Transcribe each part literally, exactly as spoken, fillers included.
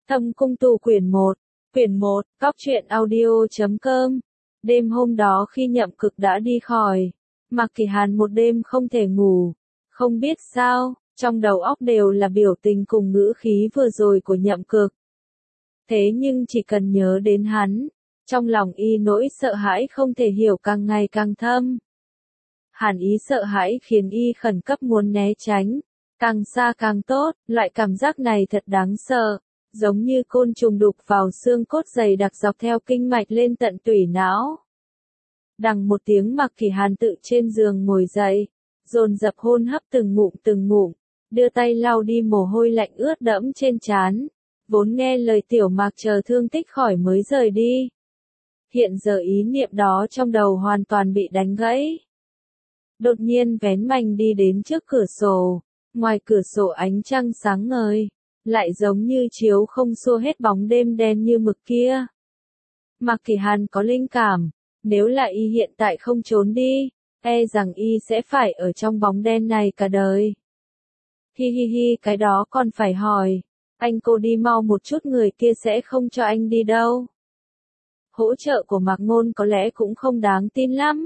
Thâm Cung Tu quyển một, quyển một, cóc truyện audio chấm com. Đêm hôm đó khi Nhậm Cực đã đi khỏi, Mạc Kỳ Hàn một đêm không thể ngủ, không biết sao, trong đầu óc đều là biểu tình cùng ngữ khí vừa rồi của Nhậm Cực. Thế nhưng chỉ cần nhớ đến hắn, trong lòng y nỗi sợ hãi không thể hiểu càng ngày càng thâm. Hàn ý sợ hãi khiến y khẩn cấp muốn né tránh, càng xa càng tốt, loại cảm giác này thật đáng sợ, giống như côn trùng đục vào xương cốt dày đặc dọc theo kinh mạch lên tận tủy não. Đằng một tiếng Mạc Kỳ Hàn tự trên giường ngồi dậy, dồn dập hôn hấp từng ngụm từng ngụm, đưa tay lau đi mồ hôi lạnh ướt đẫm trên trán, vốn nghe lời tiểu Mạc chờ thương tích khỏi mới rời đi. Hiện giờ ý niệm đó trong đầu hoàn toàn bị đánh gãy. Đột nhiên vén mành đi đến trước cửa sổ, ngoài cửa sổ ánh trăng sáng ngời, lại giống như chiếu không xua hết bóng đêm đen như mực kia. Mạc Kỳ Hàn có linh cảm, nếu là y hiện tại không trốn đi, e rằng y sẽ phải ở trong bóng đen này cả đời. Hi hi hi, cái đó còn phải hỏi, anh cô đi mau một chút, người kia sẽ không cho anh đi đâu. Hỗ trợ của Mạc Ngôn có lẽ cũng không đáng tin lắm.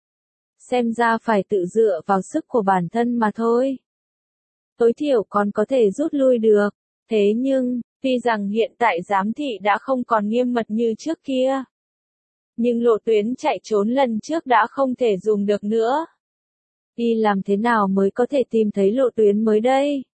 Xem ra phải tự dựa vào sức của bản thân mà thôi. Tối thiểu còn có thể rút lui được, thế nhưng, tuy rằng hiện tại giám thị đã không còn nghiêm mật như trước kia, nhưng lộ tuyến chạy trốn lần trước đã không thể dùng được nữa. Y làm thế nào mới có thể tìm thấy lộ tuyến mới đây?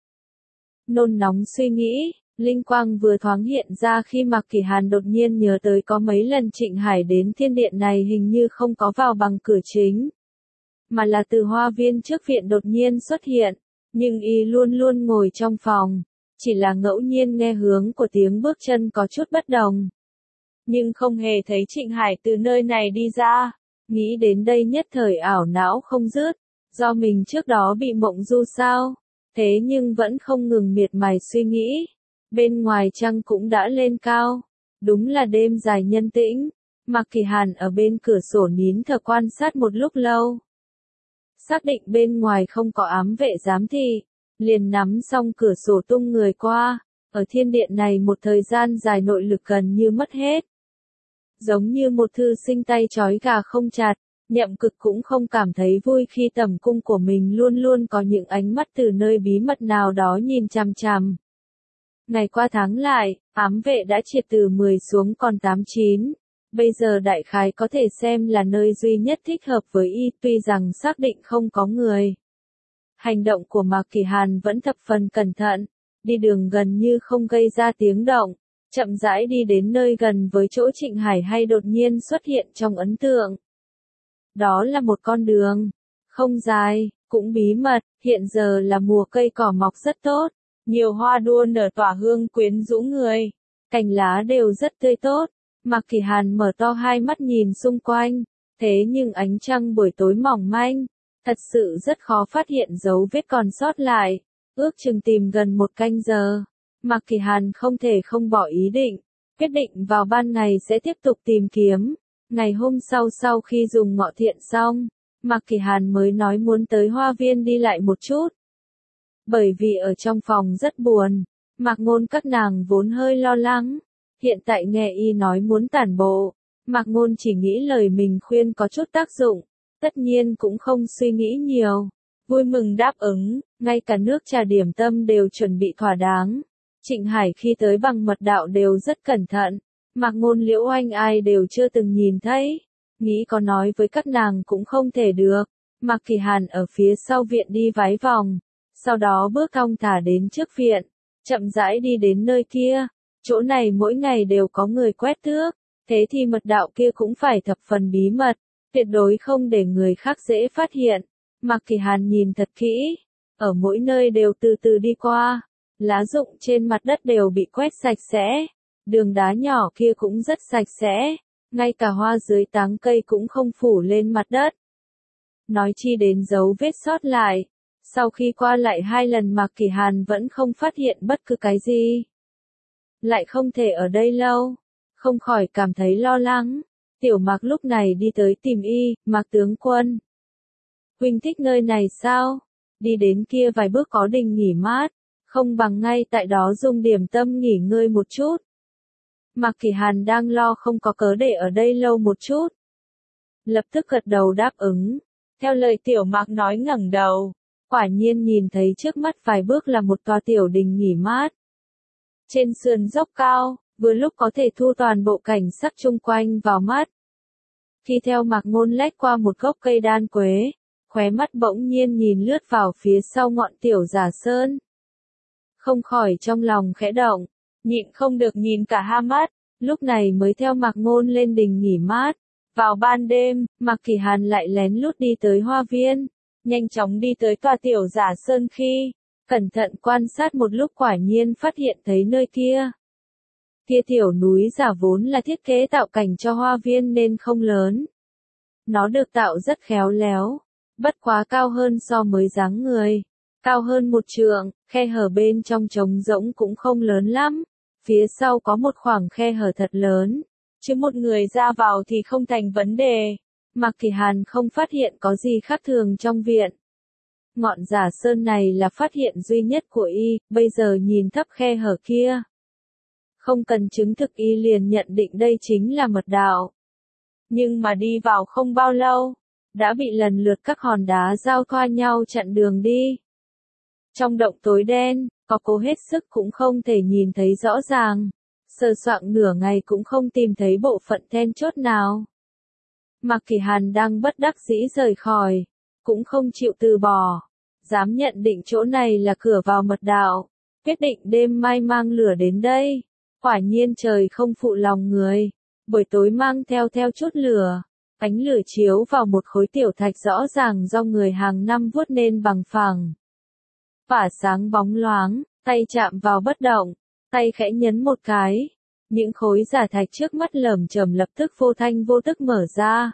Nôn nóng suy nghĩ, linh quang vừa thoáng hiện ra khi Mạc Kỳ Hàn đột nhiên nhớ tới có mấy lần Trịnh Hải đến thiên điện này hình như không có vào bằng cửa chính, mà là từ hoa viên trước viện đột nhiên xuất hiện, nhưng y luôn luôn ngồi trong phòng, chỉ là ngẫu nhiên nghe hướng của tiếng bước chân có chút bất đồng. Nhưng không hề thấy Trịnh Hải từ nơi này đi ra, nghĩ đến đây nhất thời ảo não không dứt, do mình trước đó bị mộng du sao, thế nhưng vẫn không ngừng miệt mài suy nghĩ. Bên ngoài trăng cũng đã lên cao, đúng là đêm dài nhân tĩnh. Mạc Kỳ Hàn ở bên cửa sổ nín thở quan sát một lúc lâu. Xác định bên ngoài không có ám vệ giám thị, liền nắm xong cửa sổ tung người qua, ở thiên điện này một thời gian dài nội lực gần như mất hết. Giống như một thư sinh tay trói gà không chặt, Nhậm Cực cũng không cảm thấy vui khi tầm cung của mình luôn luôn có những ánh mắt từ nơi bí mật nào đó nhìn chằm chằm. Ngày qua tháng lại, ám vệ đã triệt từ mười xuống còn tám chín. Bây giờ đại khái có thể xem là nơi duy nhất thích hợp với y, tuy rằng xác định không có người. Hành động của Mạc Kỳ Hàn vẫn thập phần cẩn thận, đi đường gần như không gây ra tiếng động, chậm rãi đi đến nơi gần với chỗ Trịnh Hải hay đột nhiên xuất hiện trong ấn tượng. Đó là một con đường, không dài, cũng bí mật, hiện giờ là mùa cây cỏ mọc rất tốt, nhiều hoa đua nở tỏa hương quyến rũ người, cành lá đều rất tươi tốt. Mạc Kỳ Hàn mở to hai mắt nhìn xung quanh, thế nhưng ánh trăng buổi tối mỏng manh, thật sự rất khó phát hiện dấu vết còn sót lại, ước chừng tìm gần một canh giờ. Mạc Kỳ Hàn không thể không bỏ ý định, quyết định vào ban ngày sẽ tiếp tục tìm kiếm. Ngày hôm sau sau khi dùng ngọ thiện xong, Mạc Kỳ Hàn mới nói muốn tới hoa viên đi lại một chút. Bởi vì ở trong phòng rất buồn, Mạc Ngôn các nàng vốn hơi lo lắng. Hiện tại nghe y nói muốn tản bộ, Mạc Ngôn chỉ nghĩ lời mình khuyên có chút tác dụng, tất nhiên cũng không suy nghĩ nhiều, vui mừng đáp ứng, ngay cả nước trà điểm tâm đều chuẩn bị thỏa đáng. Trịnh Hải khi tới bằng mật đạo đều rất cẩn thận, Mạc Ngôn Liễu Oanh ai đều chưa từng nhìn thấy, nghĩ có nói với các nàng cũng không thể được. Mạc Kỳ Hàn ở phía sau viện đi vái vòng, sau đó bước thong thả đến trước viện, chậm rãi đi đến nơi kia. Chỗ này mỗi ngày đều có người quét tước, thế thì mật đạo kia cũng phải thập phần bí mật, tuyệt đối không để người khác dễ phát hiện. Mạc Kỳ Hàn nhìn thật kỹ, ở mỗi nơi đều từ từ đi qua, lá rụng trên mặt đất đều bị quét sạch sẽ, đường đá nhỏ kia cũng rất sạch sẽ, ngay cả hoa dưới tán cây cũng không phủ lên mặt đất. Nói chi đến dấu vết sót lại, sau khi qua lại hai lần Mạc Kỳ Hàn vẫn không phát hiện bất cứ cái gì. Lại không thể ở đây lâu, không khỏi cảm thấy lo lắng. Tiểu Mạc lúc này đi tới tìm y, Mạc tướng quân. Huynh thích nơi này sao? Đi đến kia vài bước có đình nghỉ mát, Không bằng ngay tại đó dùng điểm tâm nghỉ ngơi một chút. Mạc Kỳ Hàn đang lo không có cớ để ở đây lâu một chút. Lập tức gật đầu đáp ứng. Theo lời Tiểu Mạc nói ngẩng đầu. Quả nhiên nhìn thấy trước mắt vài bước là một tòa tiểu đình nghỉ mát. Trên sườn dốc cao, vừa lúc có thể thu toàn bộ cảnh sắc chung quanh vào mắt. Khi theo Mạc Ngôn lách qua một gốc cây đan quế, khóe mắt bỗng nhiên nhìn lướt vào phía sau ngọn tiểu giả sơn. Không khỏi trong lòng khẽ động, nhịn không được nhìn cả hai mắt, lúc này mới theo Mạc Ngôn lên đình nghỉ mát. Vào ban đêm, Mạc Kỳ Hàn lại lén lút đi tới hoa viên, nhanh chóng đi tới tòa tiểu giả sơn khi, cẩn thận quan sát một lúc quả nhiên phát hiện thấy nơi kia. Kia tiểu núi giả vốn là thiết kế tạo cảnh cho hoa viên nên không lớn. Nó được tạo rất khéo léo, bất quá cao hơn so với dáng người, cao hơn một trượng, khe hở bên trong trống rỗng cũng không lớn lắm, phía sau có một khoảng khe hở thật lớn, chứ một người ra vào thì không thành vấn đề. Mạc Kỳ Hàn không phát hiện có gì khác thường trong viện. Ngọn giả sơn này là phát hiện duy nhất của y, bây giờ nhìn thấp khe hở kia. Không cần chứng thực y liền nhận định đây chính là mật đạo. Nhưng mà đi vào không bao lâu, đã bị lần lượt các hòn đá giao thoa nhau chặn đường đi. Trong động tối đen, có cố hết sức cũng không thể nhìn thấy rõ ràng, sờ soạng nửa ngày cũng không tìm thấy bộ phận then chốt nào. Mạc Kỳ Hàn đang bất đắc dĩ rời khỏi, cũng không chịu từ bỏ, dám nhận định chỗ này là cửa vào mật đạo, quyết định đêm mai mang lửa đến đây. Quả nhiên trời không phụ lòng người, buổi tối mang theo theo chút lửa, ánh lửa chiếu vào một khối tiểu thạch rõ ràng do người hàng năm vuốt nên bằng phẳng. Phả sáng bóng loáng, tay chạm vào bất động, tay khẽ nhấn một cái, những khối giả thạch trước mắt lởm chởm lập tức vô thanh vô tức mở ra.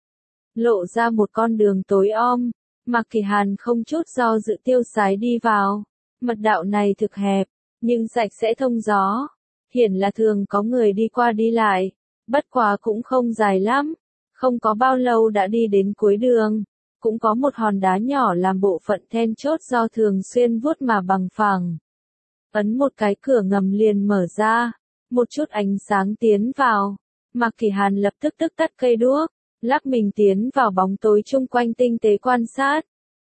Lộ ra một con đường tối om, Mạc Kỳ Hàn không chút do dự tiêu sái đi vào. Mật đạo này thực hẹp, nhưng sạch sẽ thông gió. Hiển là thường có người đi qua đi lại, bất quá cũng không dài lắm, không có bao lâu đã đi đến cuối đường, cũng có một hòn đá nhỏ làm bộ phận then chốt do thường xuyên vuốt mà bằng phẳng. Ấn một cái cửa ngầm liền mở ra, một chút ánh sáng tiến vào, Mạc Kỳ Hàn lập tức tức tắt cây đuốc, lắc mình tiến vào bóng tối chung quanh tinh tế quan sát.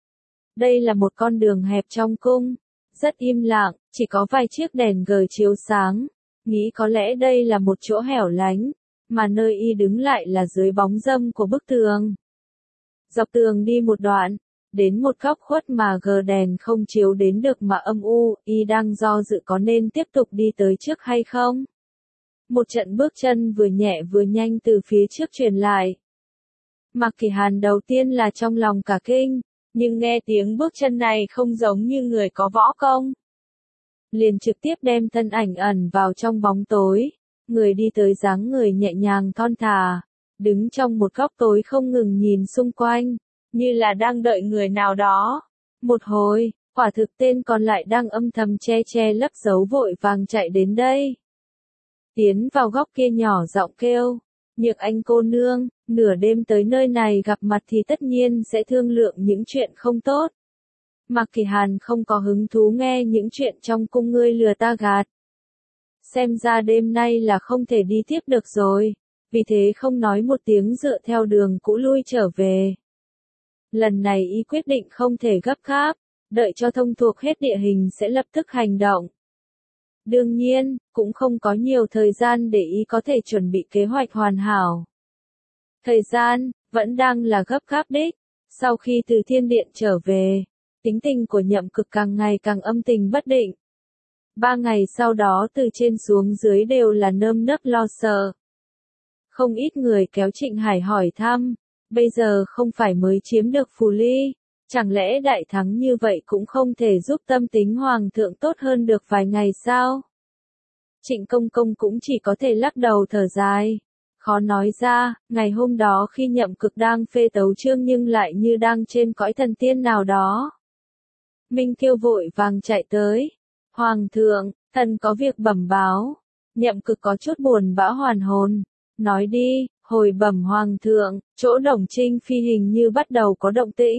Đây là một con đường hẹp trong cung, rất im lặng, chỉ có vài chiếc đèn gờ chiếu sáng. Nghĩ có lẽ đây là một chỗ hẻo lánh, mà nơi y đứng lại là dưới bóng râm của bức tường. Dọc tường đi một đoạn, đến một góc khuất mà gờ đèn không chiếu đến được mà âm u, y đang do dự có nên tiếp tục đi tới trước hay không. Một trận bước chân vừa nhẹ vừa nhanh từ phía trước truyền lại. Mạc Kỳ Hàn đầu tiên là trong lòng cả kinh, nhưng nghe tiếng bước chân này không giống như người có võ công. Liền trực tiếp đem thân ảnh ẩn vào trong bóng tối, người đi tới dáng người nhẹ nhàng thon thả, đứng trong một góc tối không ngừng nhìn xung quanh, như là đang đợi người nào đó. Một hồi, quả thực tên còn lại đang âm thầm che che lấp giấu vội vàng chạy đến đây. Tiến vào góc kia nhỏ giọng kêu, Nhược Anh cô nương, nửa đêm tới nơi này gặp mặt thì tất nhiên sẽ thương lượng những chuyện không tốt. Mạc Kỳ Hàn không có hứng thú nghe những chuyện trong cung ngươi lừa ta gạt. Xem ra đêm nay là không thể đi tiếp được rồi, vì thế không nói một tiếng dựa theo đường cũ lui trở về. Lần này y quyết định không thể gấp gáp, đợi cho thông thuộc hết địa hình sẽ lập tức hành động. Đương nhiên, cũng không có nhiều thời gian để y có thể chuẩn bị kế hoạch hoàn hảo. Thời gian, vẫn đang là gấp gáp đích, sau khi từ thiên điện trở về. Tính tình của Nhậm Cực càng ngày càng âm tình bất định. Ba ngày sau đó từ trên xuống dưới đều là nơm nớp lo sợ. Không ít người kéo Trịnh Hải hỏi thăm, bây giờ không phải mới chiếm được Phù Ly, chẳng lẽ đại thắng như vậy cũng không thể giúp tâm tính hoàng thượng tốt hơn được vài ngày sao? Trịnh Công Công cũng chỉ có thể lắc đầu thở dài. Khó nói ra, ngày hôm đó khi Nhậm Cực đang phê tấu chương nhưng lại như đang trên cõi thần tiên nào đó. Minh Kiêu vội vàng chạy tới. Hoàng thượng, thần có việc bẩm báo. Nhậm Cực có chút buồn bã hoàn hồn. Nói đi, hồi bẩm hoàng thượng, chỗ Đồng Trinh Phi hình như bắt đầu có động tĩnh.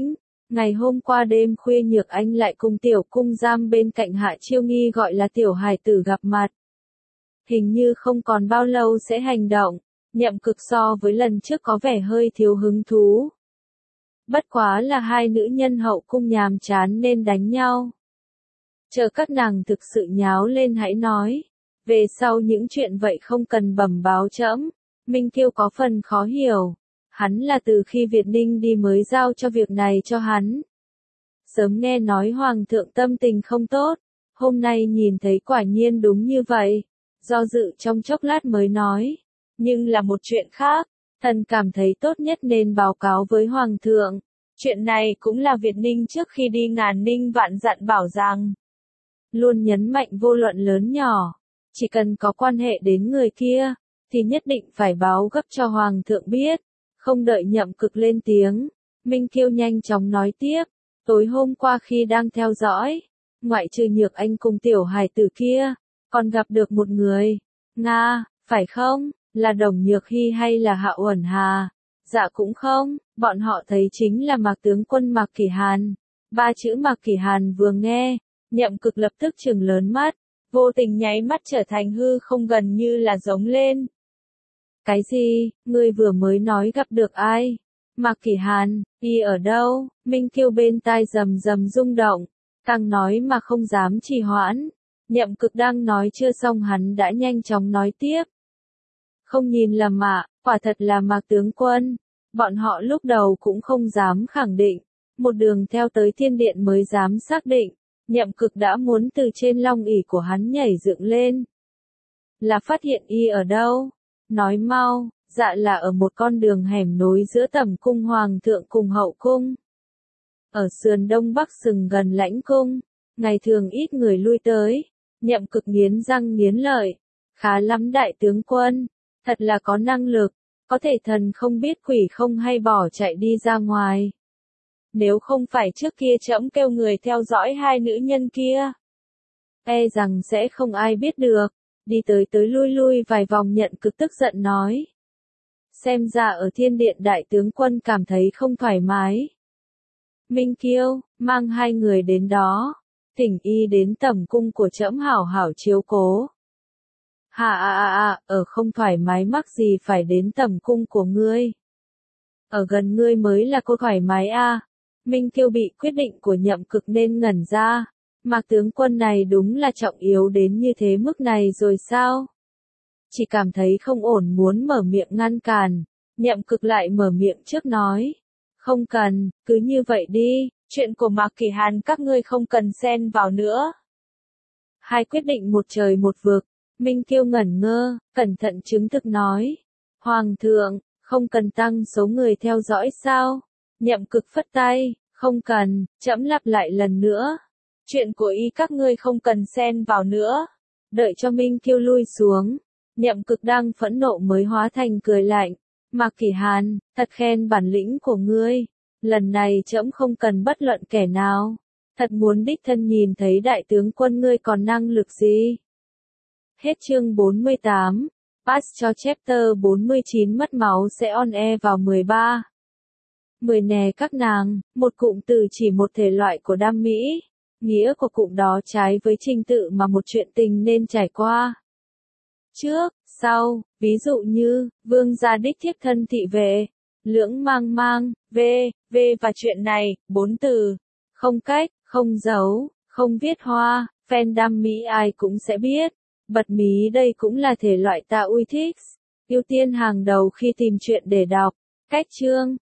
Ngày hôm qua đêm khuya Nhược Anh lại cùng tiểu cung giam bên cạnh Hạ Chiêu Nghi gọi là tiểu hài tử gặp mặt. Hình như không còn bao lâu sẽ hành động, Nhậm Cực so với lần trước có vẻ hơi thiếu hứng thú. Bất quá là hai nữ nhân hậu cung nhàm chán nên đánh nhau. Chờ các nàng thực sự nháo lên hãy nói. Về sau những chuyện vậy không cần bẩm báo trẫm. Minh Kiêu có phần khó hiểu. Hắn là từ khi Việt Ninh đi mới giao cho việc này cho hắn. Sớm nghe nói Hoàng thượng tâm tình không tốt. Hôm nay nhìn thấy quả nhiên đúng như vậy. Do dự trong chốc lát mới nói. Nhưng là một chuyện khác. Thần cảm thấy tốt nhất nên báo cáo với Hoàng thượng. Chuyện này cũng là Việt Ninh trước khi đi ngàn ninh vạn dặn bảo rằng. Luôn nhấn mạnh vô luận lớn nhỏ. Chỉ cần có quan hệ đến người kia, thì nhất định phải báo gấp cho Hoàng thượng biết. Không đợi Nhậm Cực lên tiếng, Minh Kiêu nhanh chóng nói tiếp. Tối hôm qua khi đang theo dõi, ngoại trừ Nhược Anh cùng tiểu hài tử kia, còn gặp được một người. Nga, phải không? Là Đồng Nhược Hy hay là Hạ Uẩn Hà? Dạ cũng không, bọn họ thấy chính là Mạc tướng quân Mạc Kỷ Hàn. Ba chữ Mạc Kỷ Hàn vừa nghe, Nhậm Cực lập tức trừng lớn mắt, vô tình nháy mắt trở thành hư không gần như là giống lên. Cái gì, ngươi vừa mới nói gặp được ai? Mạc Kỷ Hàn, y ở đâu? Minh Kiêu bên tai rầm rầm rung động, càng nói mà không dám trì hoãn. Nhậm Cực đang nói chưa xong hắn đã nhanh chóng nói tiếp. Không nhìn lầm ạ, quả thật là Mạc tướng quân. Bọn họ lúc đầu cũng không dám khẳng định, một đường theo tới thiên điện mới dám xác định. Nhậm Cực đã muốn từ trên long ỷ của hắn nhảy dựng lên. Là phát hiện y ở đâu? Nói mau. Dạ là ở một con đường hẻm nối giữa tẩm cung Hoàng thượng cùng hậu cung. Ở sườn đông bắc sừng gần lãnh cung. Ngày thường ít người lui tới. Nhậm Cực nghiến răng nghiến lợi. Khá lắm đại tướng quân. Thật là có năng lực. Có thể thần không biết quỷ không hay bỏ chạy đi ra ngoài. Nếu không phải trước kia trẫm kêu người theo dõi hai nữ nhân kia, e rằng sẽ không ai biết được. Đi tới tới lui lui vài vòng Nhận Cực tức giận nói. Xem ra ở thiên điện đại tướng quân cảm thấy không thoải mái. Minh Kiêu, mang hai người đến đó. Thỉnh y đến tẩm cung của trẫm hảo hảo chiếu cố. Hà à à à, ở không thoải mái mắc gì phải đến tẩm cung của ngươi. Ở gần ngươi mới là cô thoải mái a. Minh Kiêu bị quyết định của Nhậm Cực nên ngẩn ra. Mạc tướng quân này đúng là trọng yếu đến như thế mức này rồi sao? Chỉ cảm thấy không ổn muốn mở miệng ngăn cản. Nhậm Cực lại mở miệng trước nói. Không cần, cứ như vậy đi, chuyện của Mạc Kỷ Hàn các ngươi không cần xen vào nữa. Hai quyết định một trời một vực. Minh Kiêu ngẩn ngơ, cẩn thận chứng thực nói. Hoàng thượng, không cần tăng số người theo dõi sao? Nhậm Cực phất tay, không cần, trẫm lặp lại lần nữa. Chuyện của y các ngươi không cần xen vào nữa. Đợi cho Minh Kiêu lui xuống. Nhậm Cực đang phẫn nộ mới hóa thành cười lạnh. Mạc Kỷ Hàn, thật khen bản lĩnh của ngươi. Lần này trẫm không cần bất luận kẻ nào. Thật muốn đích thân nhìn thấy đại tướng quân ngươi còn năng lực gì. Hết chương bốn mươi tám. Pass cho chapter bốn mươi chín mất máu sẽ on air vào mười ba. Mười nè các nàng, một cụm từ chỉ một thể loại của đam mỹ. Nghĩa của cụm đó trái với trình tự mà một chuyện tình nên trải qua. Trước, sau, ví dụ như, vương gia đích thiếp thân thị vệ, lưỡng mang mang, về, về và chuyện này, bốn từ. Không cách, không giấu, không viết hoa, fan đam mỹ ai cũng sẽ biết. Bật mí đây cũng là thể loại ta ui thích. Ưu tiên hàng đầu khi tìm chuyện để đọc. Cách chương.